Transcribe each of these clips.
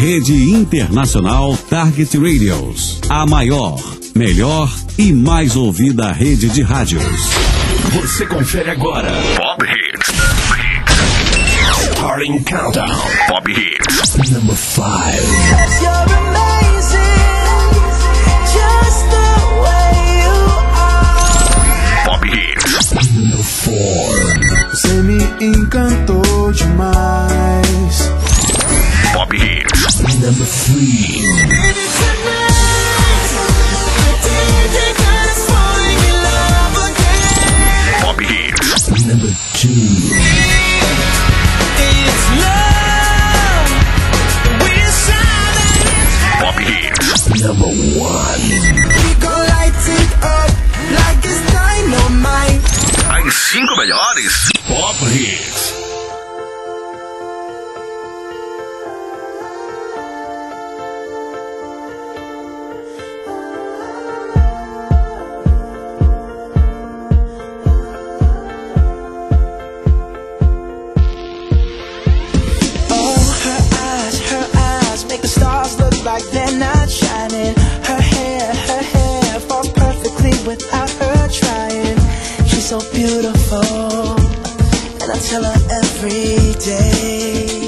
Rede Internacional Target Radios, a maior, melhor e mais ouvida rede de rádios. Você confere agora Pop Hits. Starting Countdown. Pop Hits. Number 5. Pop Hits. Number 4. Você me encantou demais. Pop Hits. Number 3. Pop Hits. Number 2. Pop Hits. Number 1. We gon' light it up like it's dynamite. As 5 melhores Pop Hits. Like they're not shining. Her hair falls perfectly without her trying. She's so beautiful, and I tell her every day.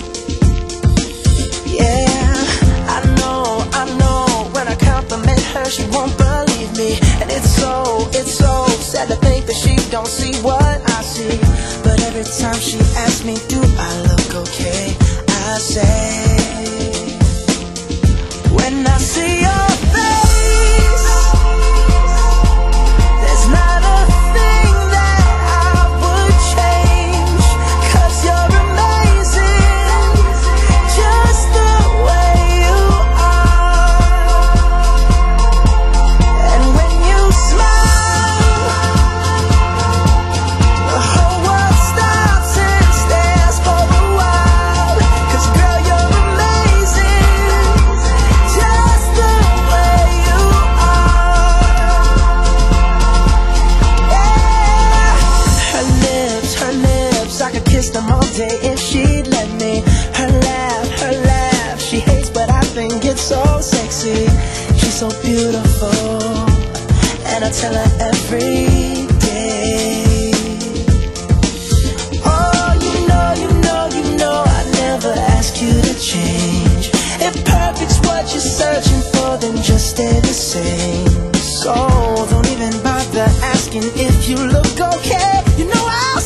Yeah, I know. When I compliment her, she won't believe me, and it's so sad to think that she don't see what I see. But every time she asks me, do I look okay? I say, when I see your face, there's not a thing that I would change, 'cause you're amazing, just the way you are. And when you smile, the whole world stops and stares for a while, 'cause girl, you're amazing, just the way you are. Yeah. Her lips, I could kiss them all day if she'd let me. Her laugh, she hates but I think it's so sexy. She's so beautiful, and I tell her every day. Oh, you know I never ask you to change. If perfect's what you're searching for, then just stay the same. So don't even bother asking if you look okay. You know I'll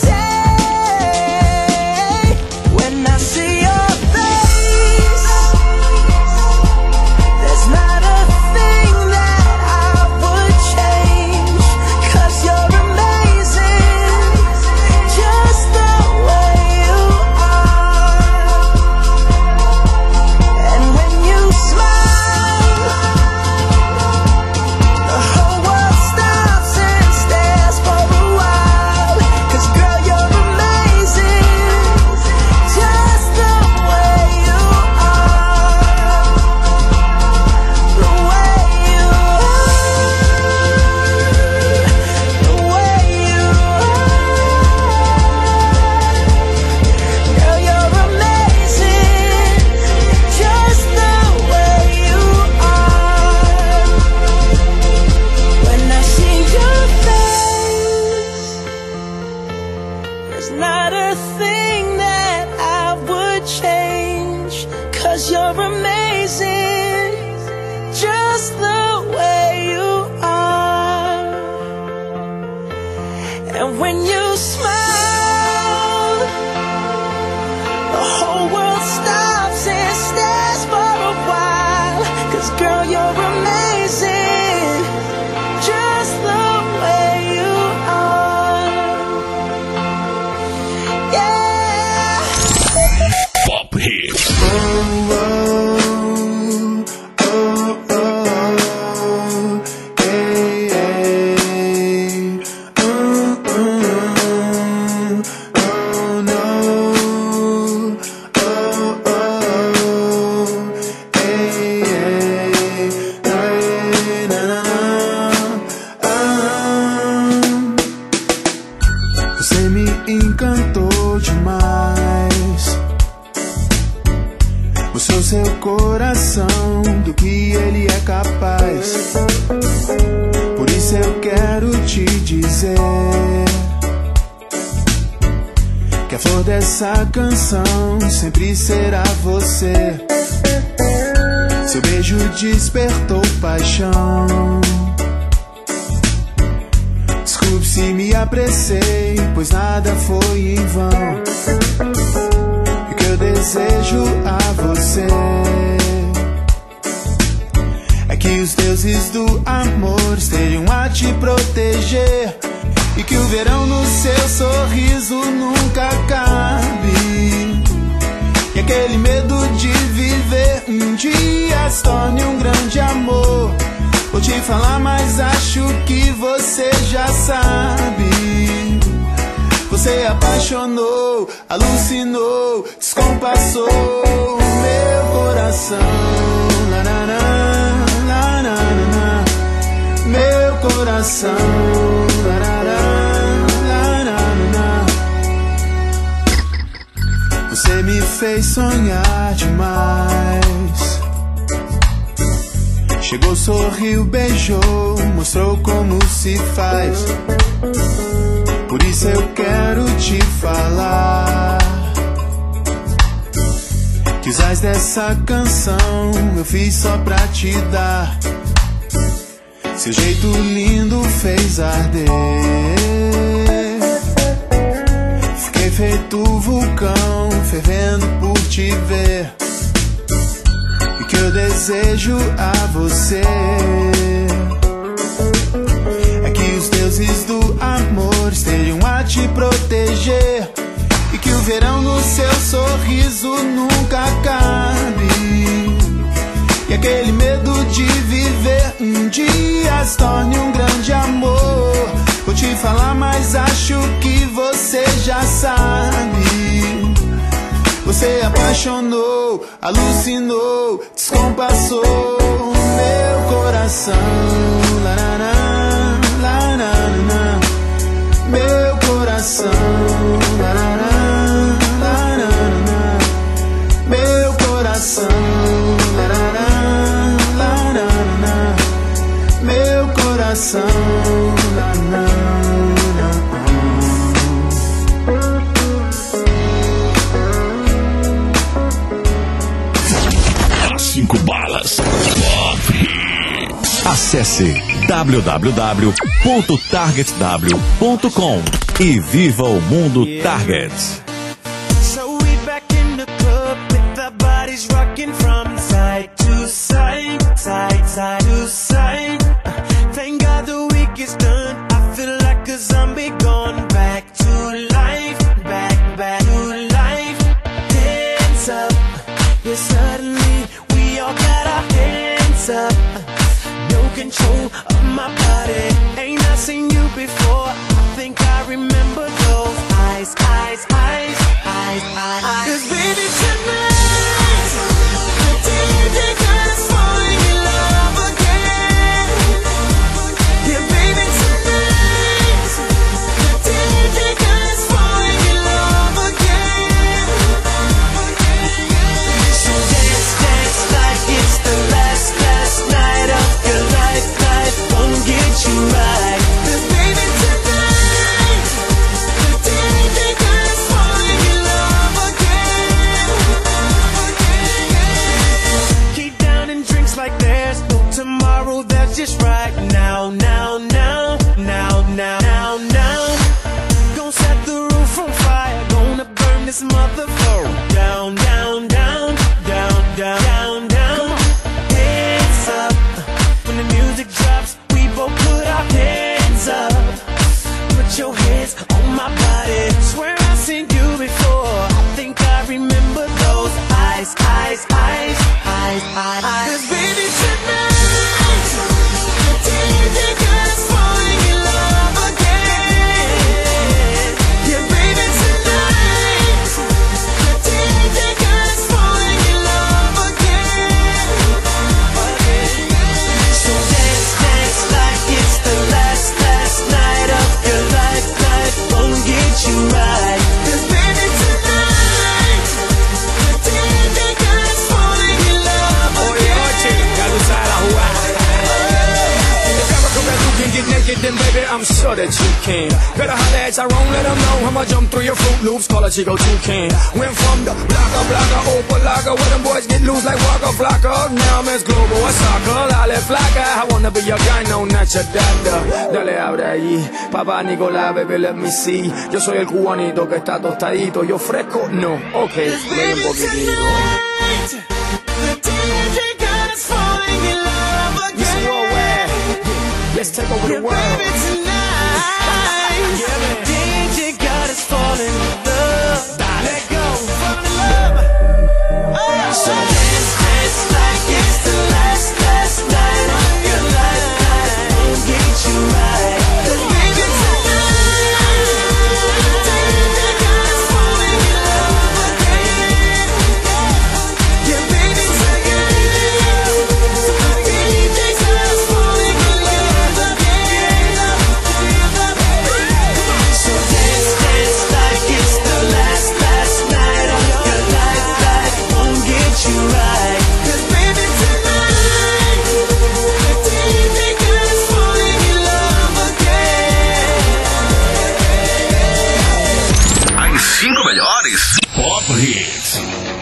say, when I see your face, there's not a thing that I would change, 'cause you're amazing, just the way you are. And when you smile, the whole world stops and stares for a while, 'cause girl, you're amazing, just the way you are. The way you are, the way you are. Girl, you're amazing, just the way you are. When I see your face, there's not a thing that I would change, 'cause you're amazing, just the way you are. And when you smile, the whole world stops and stares for a while, 'cause girl, you're amazing, just the way you are. Yeah. Pop Hits. seu coração do que ele é capaz. Por isso eu quero te dizer que a flor dessa canção sempre será você. Seu beijo despertou paixão. Desculpe se me apressei, pois nada foi em vão. O que eu desejo a você é que os deuses do amor estejam a te proteger, e que o verão no seu sorriso nunca acabe, e aquele medo de viver um dia se torne um grande amor. Vou te falar, mas acho que você já sabe. Você apaixonou, alucinou, descompassou meu coração. La, la, la, la, la, la. Meu coração. La, la, la, la, la, la. Você me fez sonhar demais. Chegou, sorriu, beijou, mostrou como se faz. Por isso eu quero te falar que os ais dessa canção eu fiz só pra te dar. Seu jeito lindo fez arder. Fiquei feito vulcão, fervendo por te ver. E que eu desejo a você é que os deuses do amor estejam a te proteger, e que o verão no seu sorriso nunca acabe, e aquele medo de viver um dia se torne um grande amor. Vou te falar, mas acho que você já sabe. Você apaixonou, alucinou, descompassou meu coração. La, la, la, la, la, la. Meu coração. La, la, la, la, la, la. Meu coração. La, la, la, la, la, la. Meu coração. La, la, la. 5 balas. Acesse www.targetw.com e viva o mundo Target. So we back in the club with our bodies rocking from side to side, side, side to side. Thank God the week is done. I feel like a zombie gone back to life, back to life. Hands up, yeah, suddenly we all got our hands up. No control of my body. Ain't I seen you before? I think I remember those eyes, eyes, eyes, eyes, eyes. 'Cause baby tonight, the DJ got us falling in love again. Yeah, baby tonight, the DJ got us falling in love again. So dance, dance like it's the last night of your life. Life won't get you right. 'Cause baby tonight, the DJ got us falling in love again. Keep down and drinks like there's no tomorrow. That's just right now, now, now, now, now, now, now. Gonna set the roof on fire. Gonna burn this motherfucker down, down, down, down, down, down, down. Hands up when the music drops. We both put our hands up. Put your hands on my body. Swear I've seen you before. I think I remember those eyes, eyes, eyes, eyes, eyes. 'Cause baby tonight, the DJ got us falling in love again. Yeah, baby tonight, the DJ got can. Better holler at Tyrone, let him know I'ma jump through your Fruit Loops, call a Chico Toucan. Went from the blocker, Opalaga, where them boys get loose like Waka Flocka. Now I'm as global as soccer, Lale Flocka. I wanna be your guy, no, not your dada. Dale, abre ahí, papá Nicolás, baby, let me see. Yo soy el cubanito que está tostadito, yo fresco, no, ok, ven un poquitito. The DJ God is falling in love again. Mr. Worldwide, let's take over the world. Baby, tonight, Yeah, DJ God is falling in love. Let go, fall in love. Oh, so dance like it's the last night of your life. Won't get you right. 'Cause baby, tonight, DJ God is falling in love again. Yeah, baby, tonight, DJ God is falling in love again. So dance like it's the last night of your life. Won't get you right. 'Cause baby, tonight, DJ God is falling in love again. As 5 melhores Pop Hits.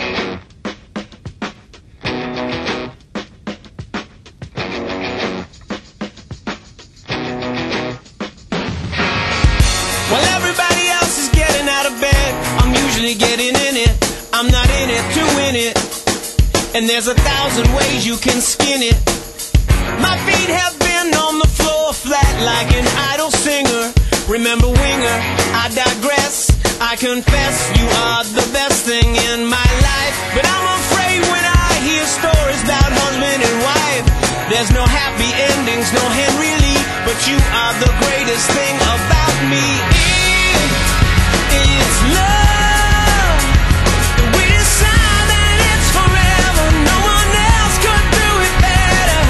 While everybody else is getting out of bed, I'm usually getting in it. I'm not in it to win it. And there's 1,000 ways you can skin it. My feet have been on the floor flat like an idle singer. Remember Winger, I digress. I confess you are the best thing in my life. But I'm afraid when I hear stories about husband and wife, there's no happy endings, no Henry Lee. But you are the greatest thing about me. It's love. We decide that it's forever. No one else could do it better.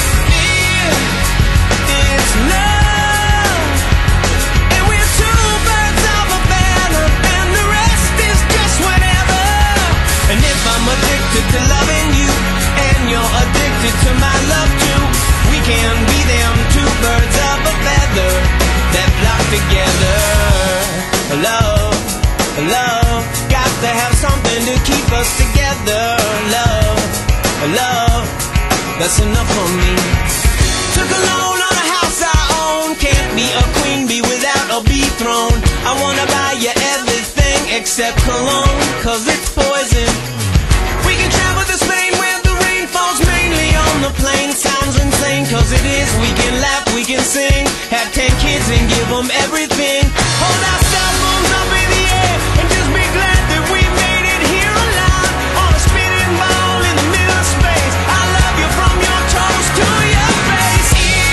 It's love. And we're two birds of a feather, and the rest is just whatever. And if I'm addicted to loving you, and you're addicted to my love too, we can be them two birds of a feather that flock together. Love, love, got to have something to keep us together. Love, love, that's enough for me. Took a loan on a house I own. Can't be a queen bee without a bee throne. I wanna buy you everything except cologne, 'cause it's poison. We can travel to Spain where the rain falls mainly on the plain. Sounds insane, 'cause it is. We can laugh, we can sing, have 10 kids and give them everything. Hold our cell phones up in the air and just be glad that we made it here alive. On a spinning ball in the middle of space. I love you from your toes to your face.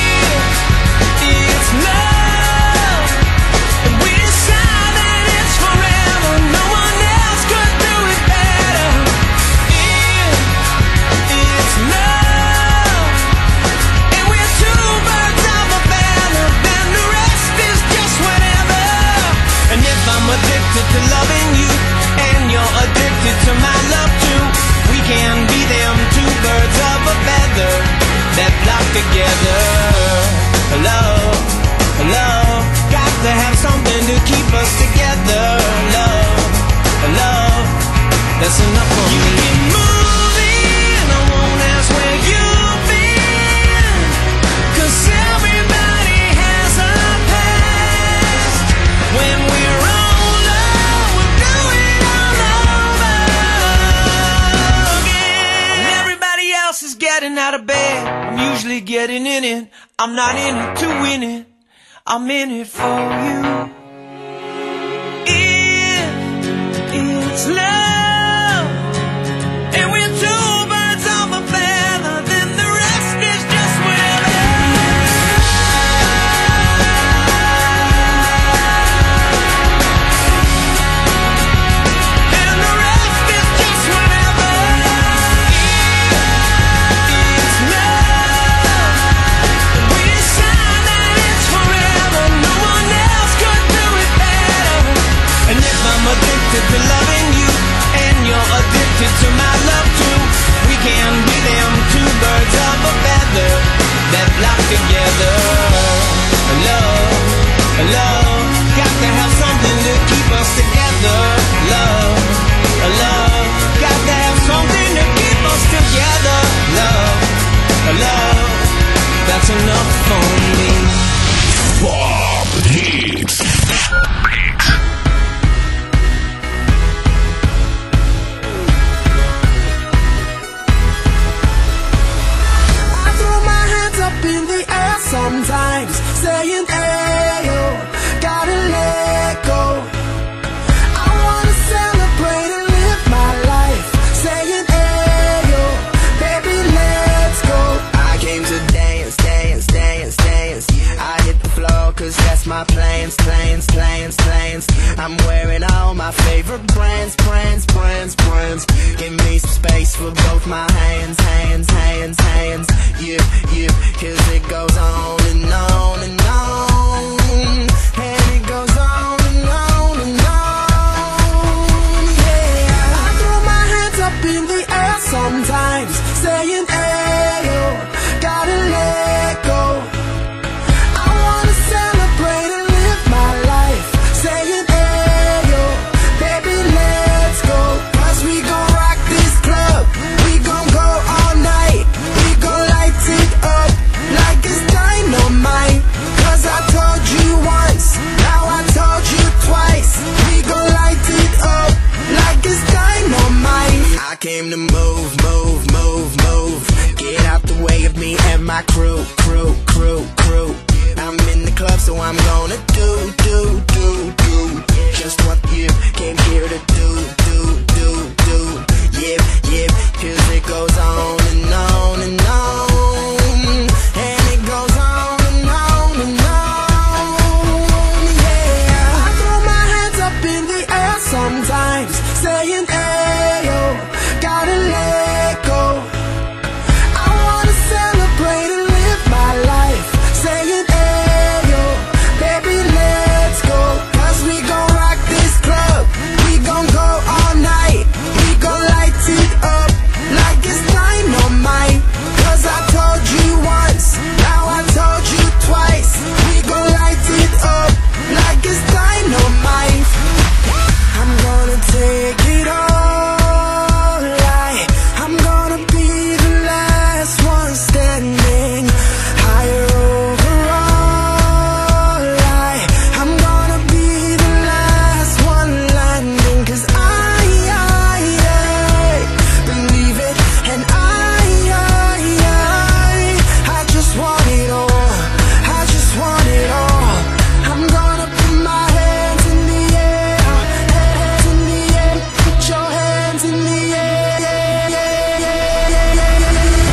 It's love. And we decide that it's forever. No one else could do it better. It's love. And we're two birds of a feather, then the rest is just whatever. And if I'm addicted to loving you, and you're addicted to my love too, we can be them two birds of a feather that flock together. Love, love, got to have something to keep us together. Love, love, that's enough for me. You keep moving, I won't ask where you've been, 'cause everybody has a past. When we're older, we'll do it all over again. When everybody else is getting out of bed, I'm usually getting in it. I'm not in it to win it, I'm in it for you. It's love. And we're two birds of a feather, then the rest is just whatever. And the rest is just whatever. It's love. We decide that it's forever. No one else could do it better. And if I'm addicted to loving you, brands, brands, brands, brands. Give me some space for both my hands, hands, hands, hands. Yeah, yeah, cause it goes on and on and on. And it goes on and on and on. Yeah, I throw my hands up in the air sometimes, saying, ayo, gotta let go. I wanna celebrate and live my life, saying, ayo, baby, let's go. Cause we gon' rock this club, we gon' go all night, we gon' light it up like it's dynamite. Cause I told you once, now I told you twice, we gon' light it up like it's dynamite. I came to move, move, move, move. Get out the way of me and my crew, crew, crew, crew. I'm in the club, so I'm gonna do just what you came here to do. Yeah, yeah, cause it goes on and on and on. And it goes on and on and on. Yeah, I throw my hands up in the air sometimes, saying, ayo, gotta let go. I wanna celebrate and live my life, saying, ayo, baby, let's go. Cause we gon' rock this club, we gon' go all night, we gon' light it up like it's dynamite. Cause I told you once, now I told you twice, we gon' light it up like it's dynamite. I'm gonna take it all, I'm gonna be the last one standing, higher overall, I'm gonna be the last one landing. Cause I believe it, and I just want it all, I just want it all. I'm gonna put my hands in the air, hands in the air, put your hands in the air, yeah, yeah, yeah, yeah, yeah.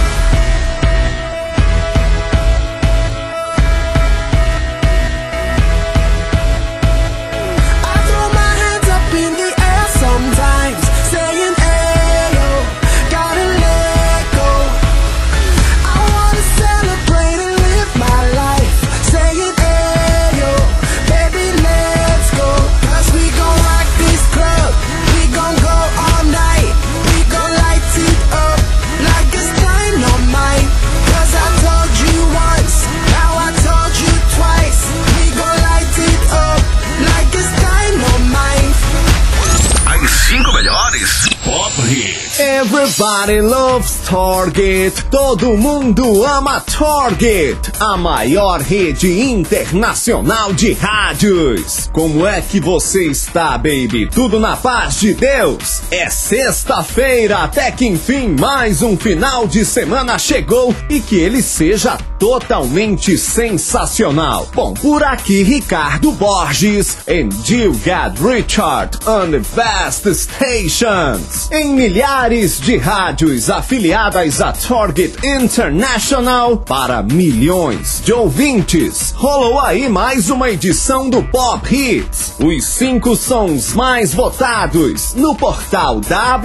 I throw my hands up in the air sometimes, saying, ayo, gotta let go. I wanna celebrate and live my life, saying, ayo, baby, let's go. Cause we gon' rock this club, we gon' go all night, we gon' light it up like it's dynamite. Cause I told you once, now I told you twice, we gon' light it up like it's dynamite. As 5 melhores Pop Hits. Everybody loves Target. Todo mundo ama Target, a maior rede internacional de rádios. Como é que você está, baby? Tudo na paz de Deus? É sexta-feira, até que enfim mais um final de semana chegou e que ele seja totalmente sensacional. Bom, por aqui Ricardo Borges and Gilgad Richard on the best stations. Em milhares de rádios afiliadas a Target International para milhões de ouvintes. Rolou aí mais uma edição do Pop Hits, os 5 sons mais votados no portal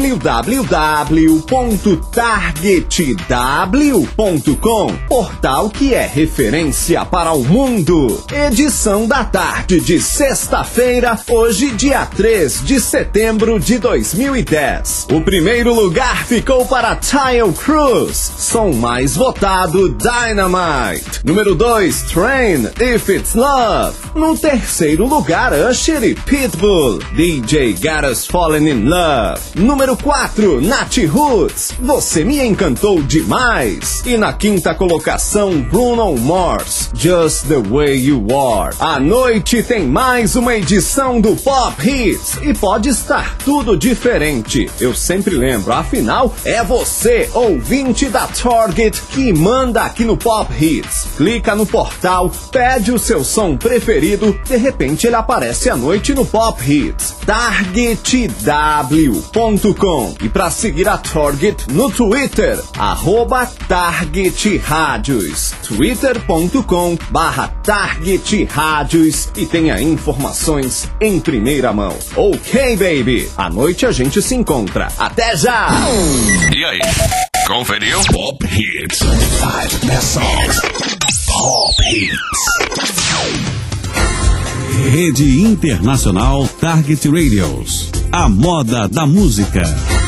www.targetw.com, portal que é referência para o mundo. Edição da tarde de sexta-feira, hoje dia 3 de setembro de 2010. O primeiro lugar ficou para Tile Cruz, som mais votado Dynamite. Número 2, Train, If It's Love. No terceiro lugar, Usher e Pitbull, DJ Got Us Falling in Love. Número 4, Nat Roots, Você Me Encantou Demais. E na quinta colocação, Bruno Mars, Just the Way You Are. À noite tem mais uma edição do Pop Hits e pode estar tudo diferente. baby. Eu sempre lembro, afinal, é você, ouvinte da Target, que manda aqui no Pop Hits. Clica no portal, pede o seu som preferido, de repente ele aparece à noite no Pop Hits. TargetW.com. E para seguir a Target no Twitter, @TargetRádios. twitter.com/TargetRádios e tenha informações em primeira mão. Ok, baby. À noite a gente se encontra. Até já! E aí? Conferiu? Pop Hits. 5 best songs. Pop Hits. Rede Internacional Target Radios. A moda da música.